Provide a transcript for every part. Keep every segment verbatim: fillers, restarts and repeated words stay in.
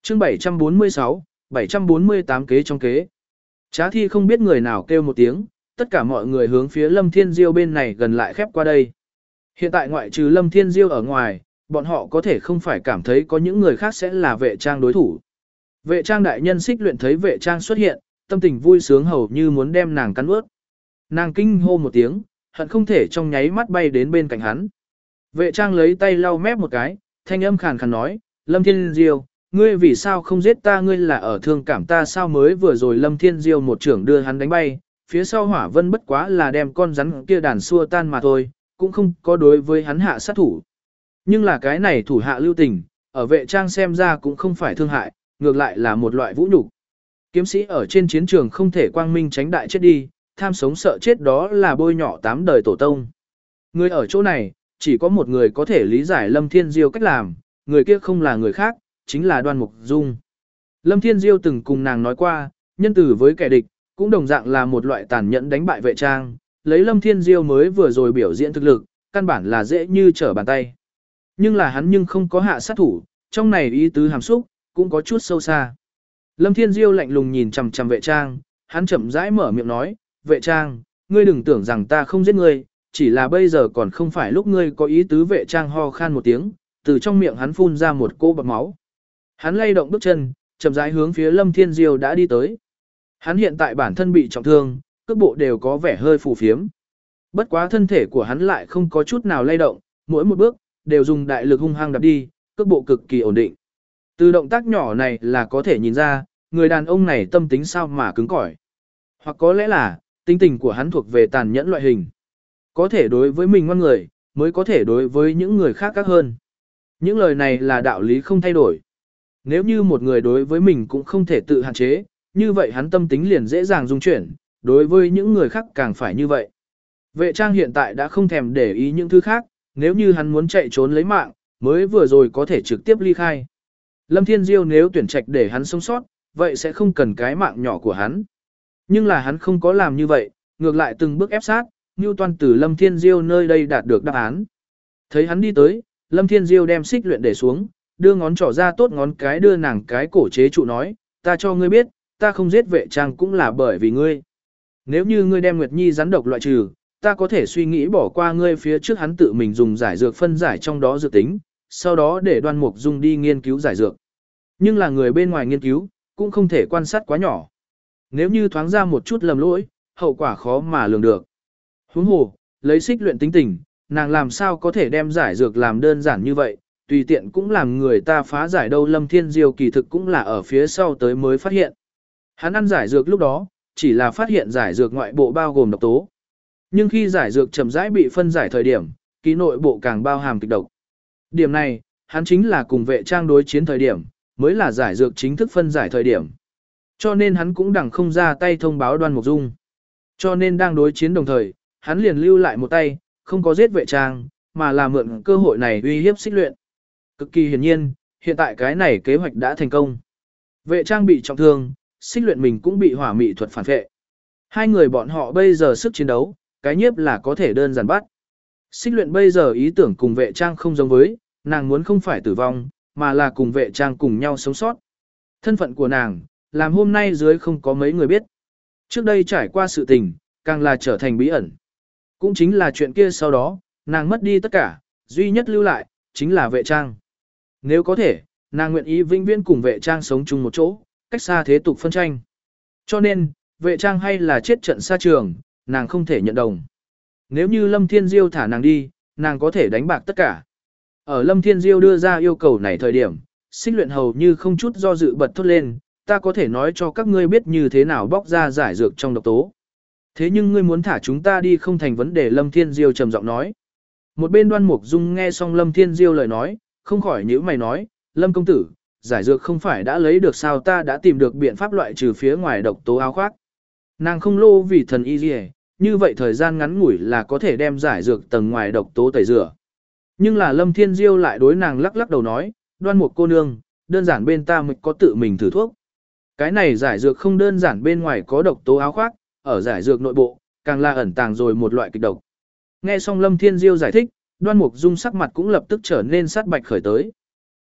chương bảy trăm bốn mươi sáu, bảy trăm bốn mươi tám kế trong kế. Trá thi không biết người nào kêu một tiếng, tất cả mọi người hướng phía Lâm Thiên Diêu bên này gần lại khép qua đây. Hiện tại ngoại trừ Lâm Thiên Diêu ở ngoài, bọn họ có thể không phải cảm thấy có những người khác sẽ là vệ trang đối thủ. Vệ trang đại nhân xích luyện thấy vệ trang xuất hiện, tâm tình vui sướng hầu như muốn đem nàng cắn ướt. Nàng kinh hô một tiếng, hận không thể trong nháy mắt bay đến bên cạnh hắn. Vệ trang lấy tay lau mép một cái, thanh âm khàn khàn nói, Lâm Thiên Diêu, ngươi vì sao không giết ta, ngươi là ở thương cảm ta sao? Mới vừa rồi Lâm Thiên Diêu một trưởng đưa hắn đánh bay, phía sau Hỏa Vân bất quá là đem con rắn kia đàn xua tan mà thôi, cũng không có đối với hắn hạ sát thủ. Nhưng là cái này thủ hạ lưu tình, ở vệ trang xem ra cũng không phải thương hại, ngược lại là một loại vũ nhục. Kiếm sĩ ở trên chiến trường không thể quang minh tránh đại chết đi, tham sống sợ chết đó là bôi nhọ tám đời tổ tông. Người ở chỗ này, chỉ có một người có thể lý giải Lâm Thiên Diêu cách làm, người kia không là người khác, chính là Đoan Mục Dung. Lâm Thiên Diêu từng cùng nàng nói qua, nhân từ với kẻ địch, cũng đồng dạng là một loại tàn nhẫn đánh bại vệ trang, lấy Lâm Thiên Diêu mới vừa rồi biểu diễn thực lực, căn bản là dễ như trở bàn tay. Nhưng là hắn nhưng không có hạ sát thủ, trong này ý tứ hàm xúc, cũng có chút sâu xa. Lâm Thiên Diêu lạnh lùng nhìn chằm chằm vệ trang, hắn chậm rãi mở miệng nói, vệ trang, ngươi đừng tưởng rằng ta không giết ngươi, chỉ là bây giờ còn không phải lúc ngươi có ý tứ. Vệ trang ho khan một tiếng, từ trong miệng hắn phun ra một cô bọt máu. Hắn lay động bước chân, chậm rãi hướng phía Lâm Thiên Diêu đã đi tới. Hắn hiện tại bản thân bị trọng thương, cước bộ đều có vẻ hơi phù phiếm. Bất quá thân thể của hắn lại không có chút nào lay động, mỗi một bước đều dùng đại lực hung hăng đạp đi, cước bộ cực kỳ ổn định. Từ động tác nhỏ này là có thể nhìn ra, người đàn ông này tâm tính sao mà cứng cỏi. Hoặc có lẽ là, tính tình của hắn thuộc về tàn nhẫn loại hình. Có thể đối với mình ngoan người, mới có thể đối với những người khác các hơn. Những lời này là đạo lý không thay đổi. Nếu như một người đối với mình cũng không thể tự hạn chế, như vậy hắn tâm tính liền dễ dàng dung chuyển, đối với những người khác càng phải như vậy. Vệ trang hiện tại đã không thèm để ý những thứ khác, nếu như hắn muốn chạy trốn lấy mạng, mới vừa rồi có thể trực tiếp ly khai. Lâm Thiên Diêu nếu tuyển trạch để hắn sống sót, vậy sẽ không cần cái mạng nhỏ của hắn. Nhưng là hắn không có làm như vậy, ngược lại từng bước ép sát, Nưu Toan từ Lâm Thiên Diêu nơi đây đạt được đáp án. Thấy hắn đi tới, Lâm Thiên Diêu đem xích luyện để xuống, đưa ngón trỏ ra tốt ngón cái đưa nàng cái cổ chế trụ nói, ta cho ngươi biết, ta không giết vệ trang cũng là bởi vì ngươi. Nếu như ngươi đem Nguyệt Nhi rắn độc loại trừ, ta có thể suy nghĩ bỏ qua ngươi. Phía trước hắn tự mình dùng giải dược phân giải trong đó dược tính, sau đó để Đoan Mục Dung đi nghiên cứu giải dược. Nhưng là người bên ngoài nghiên cứu, cũng không thể quan sát quá nhỏ. Nếu như thoáng ra một chút lầm lỗi, hậu quả khó mà lường được. Huống hồ, lấy xích luyện tính tình, nàng làm sao có thể đem giải dược làm đơn giản như vậy, tùy tiện cũng làm người ta phá giải đâu. Lâm Thiên Diêu kỳ thực cũng là ở phía sau tới mới phát hiện. Hắn ăn giải dược lúc đó, chỉ là phát hiện giải dược ngoại bộ bao gồm độc tố. Nhưng khi giải dược chậm rãi bị phân giải thời điểm, ký nội bộ càng bao hàm kịch độc. Điểm này, hắn chính là cùng vệ trang đối chiến thời điểm, mới là giải dược chính thức phân giải thời điểm. Cho nên hắn cũng đằng không ra tay thông báo Đoan Mục Dung. Cho nên đang đối chiến đồng thời, hắn liền lưu lại một tay, không có giết vệ trang, mà là mượn cơ hội này uy hiếp xích luyện. Cực kỳ hiển nhiên, hiện tại cái này kế hoạch đã thành công. Vệ trang bị trọng thương, xích luyện mình cũng bị hỏa mị thuật phản vệ. Hai người bọn họ bây giờ sức chiến đấu, cái nhiếp là có thể đơn giản bắt. Xích luyện bây giờ ý tưởng cùng vệ trang không giống với, nàng muốn không phải tử vong, mà là cùng vệ trang cùng nhau sống sót. Thân phận của nàng, làm hôm nay dưới không có mấy người biết. Trước đây trải qua sự tình, càng là trở thành bí ẩn. Cũng chính là chuyện kia sau đó, nàng mất đi tất cả, duy nhất lưu lại, chính là vệ trang. Nếu có thể, nàng nguyện ý vĩnh viễn cùng vệ trang sống chung một chỗ, cách xa thế tục phân tranh. Cho nên, vệ trang hay là chết trận xa trường, nàng không thể nhận đồng. Nếu như Lâm Thiên Diêu thả nàng đi, nàng có thể đánh bạc tất cả. Ở Lâm Thiên Diêu đưa ra yêu cầu này thời điểm, xích luyện hầu như không chút do dự bật thốt lên, ta có thể nói cho các ngươi biết như thế nào bóc ra giải dược trong độc tố. Thế nhưng ngươi muốn thả chúng ta đi không thành vấn đề. Lâm Thiên Diêu trầm giọng nói. Một bên Đoan Mục Dung nghe xong Lâm Thiên Diêu lời nói, không khỏi nhíu mày nói, Lâm công tử, giải dược không phải đã lấy được sao? Ta đã tìm được biện pháp loại trừ phía ngoài độc tố áo khoác. Nàng không lô vì thần y gì, như vậy thời gian ngắn ngủi là có thể đem giải dược tầng ngoài độc tố tẩy rửa. Nhưng là Lâm Thiên Diêu lại đối nàng lắc lắc đầu nói, Đoan Mục cô nương, đơn giản bên ta mới có tự mình thử thuốc. Cái này giải dược không đơn giản bên ngoài có độc tố áo khoác, ở giải dược nội bộ, càng là ẩn tàng rồi một loại kịch độc. Nghe xong Lâm Thiên Diêu giải thích, Đoan Mục Dung sắc mặt cũng lập tức trở nên sát bạch khởi tới.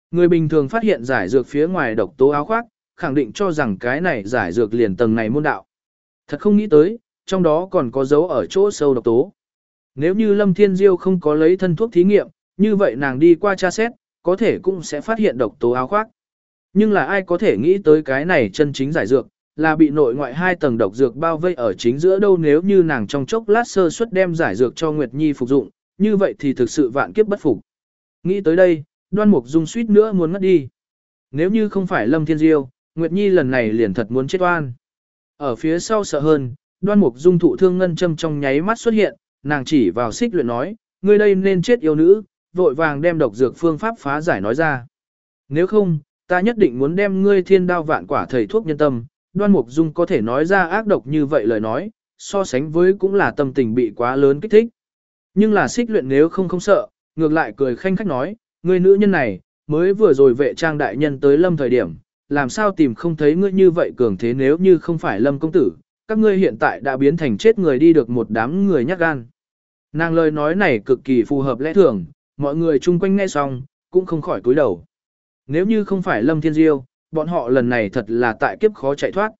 Người bình thường phát hiện giải dược phía ngoài độc tố áo khoác, khẳng định cho rằng cái này giải dược liền tầng này môn đạo. Thật không nghĩ tới, trong đó còn có dấu ở chỗ sâu độc tố. Nếu như Lâm Thiên Diêu không có lấy thân thuốc thí nghiệm, như vậy nàng đi qua tra xét, có thể cũng sẽ phát hiện độc tố áo khoác. Nhưng là ai có thể nghĩ tới cái này chân chính giải dược, là bị nội ngoại hai tầng độc dược bao vây ở chính giữa đâu. Nếu như nàng trong chốc lát sơ suất đem giải dược cho Nguyệt Nhi phục dụng, như vậy thì thực sự vạn kiếp bất phục. Nghĩ tới đây, Đoan Mục Dung suýt nữa muốn ngất đi. Nếu như không phải Lâm Thiên Diêu, Nguyệt Nhi lần này liền thật muốn chết oan. Ở phía sau sợ hơn, Đoan Mục Dung thụ thương ngân châm trong nháy mắt xuất hiện, nàng chỉ vào Xích Luyện nói, ngươi đây nên chết yêu nữ, vội vàng đem độc dược phương pháp phá giải nói ra. Nếu không, ta nhất định muốn đem ngươi thiên đao vạn quả thầy thuốc nhân tâm. Đoan Mục Dung có thể nói ra ác độc như vậy lời nói, so sánh với cũng là tâm tình bị quá lớn kích thích. Nhưng là Xích Luyện nếu không không sợ, ngược lại cười khanh khách nói, ngươi nữ nhân này, mới vừa rồi vệ trang đại nhân tới Lâm thời điểm, làm sao tìm không thấy ngươi như vậy cường thế. Nếu như không phải Lâm công tử, các ngươi hiện tại đã biến thành chết người đi được một đám người nhát gan. Nàng lời nói này cực kỳ phù hợp lẽ thường, mọi người chung quanh nghe xong, cũng không khỏi cúi đầu. Nếu như không phải Lâm Thiên Diêu, bọn họ lần này thật là tại kiếp khó chạy thoát.